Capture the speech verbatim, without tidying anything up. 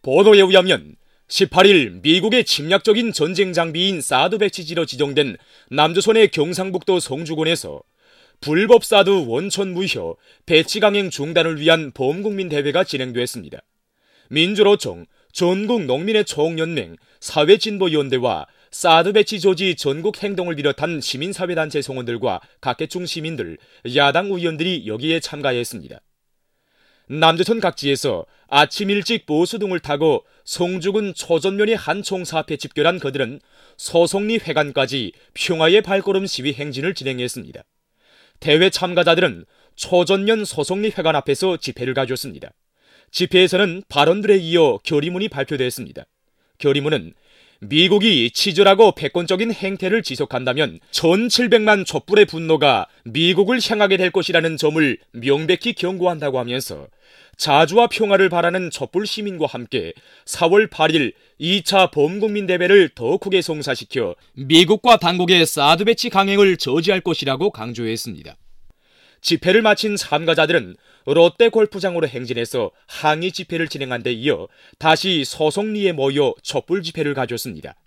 보도에 의하면 십팔 일 미국의 침략적인 전쟁 장비인 사드 배치지로 지정된 남조선의 경상북도 성주군에서 불법 사드 원천 무효, 배치 강행 중단을 위한 범국민 대회가 진행됐습니다. 민주노총, 전국농민의 총연맹, 사회진보위원대와 사드 배치 조지 전국 행동을 비롯한 시민사회단체 성원들과 각계층 시민들, 야당 의원들이 여기에 참가했습니다. 남조선 각지에서 아침 일찍 보수등을 타고 성주군 초전면의 한 총사 앞에 집결한 그들은 소송리 회관까지 평화의 발걸음 시위 행진을 진행했습니다. 대회 참가자들은 초전면 소송리 회관 앞에서 집회를 가졌습니다. 집회에서는 발언들에 이어 결의문이 발표됐습니다. 결의문은 미국이 치졸하고 패권적인 행태를 지속한다면 천칠백만 촛불의 분노가 미국을 향하게 될 것이라는 점을 명백히 경고한다고 하면서 자주와 평화를 바라는 촛불 시민과 함께 사월 팔일 이 차 범국민 대회를 더 크게 성사시켜 미국과 당국의 사드 배치 강행을 저지할 것이라고 강조했습니다. 집회를 마친 참가자들은 롯데 골프장으로 행진해서 항의 집회를 진행한 데 이어 다시 소송리에 모여 촛불 집회를 가졌습니다.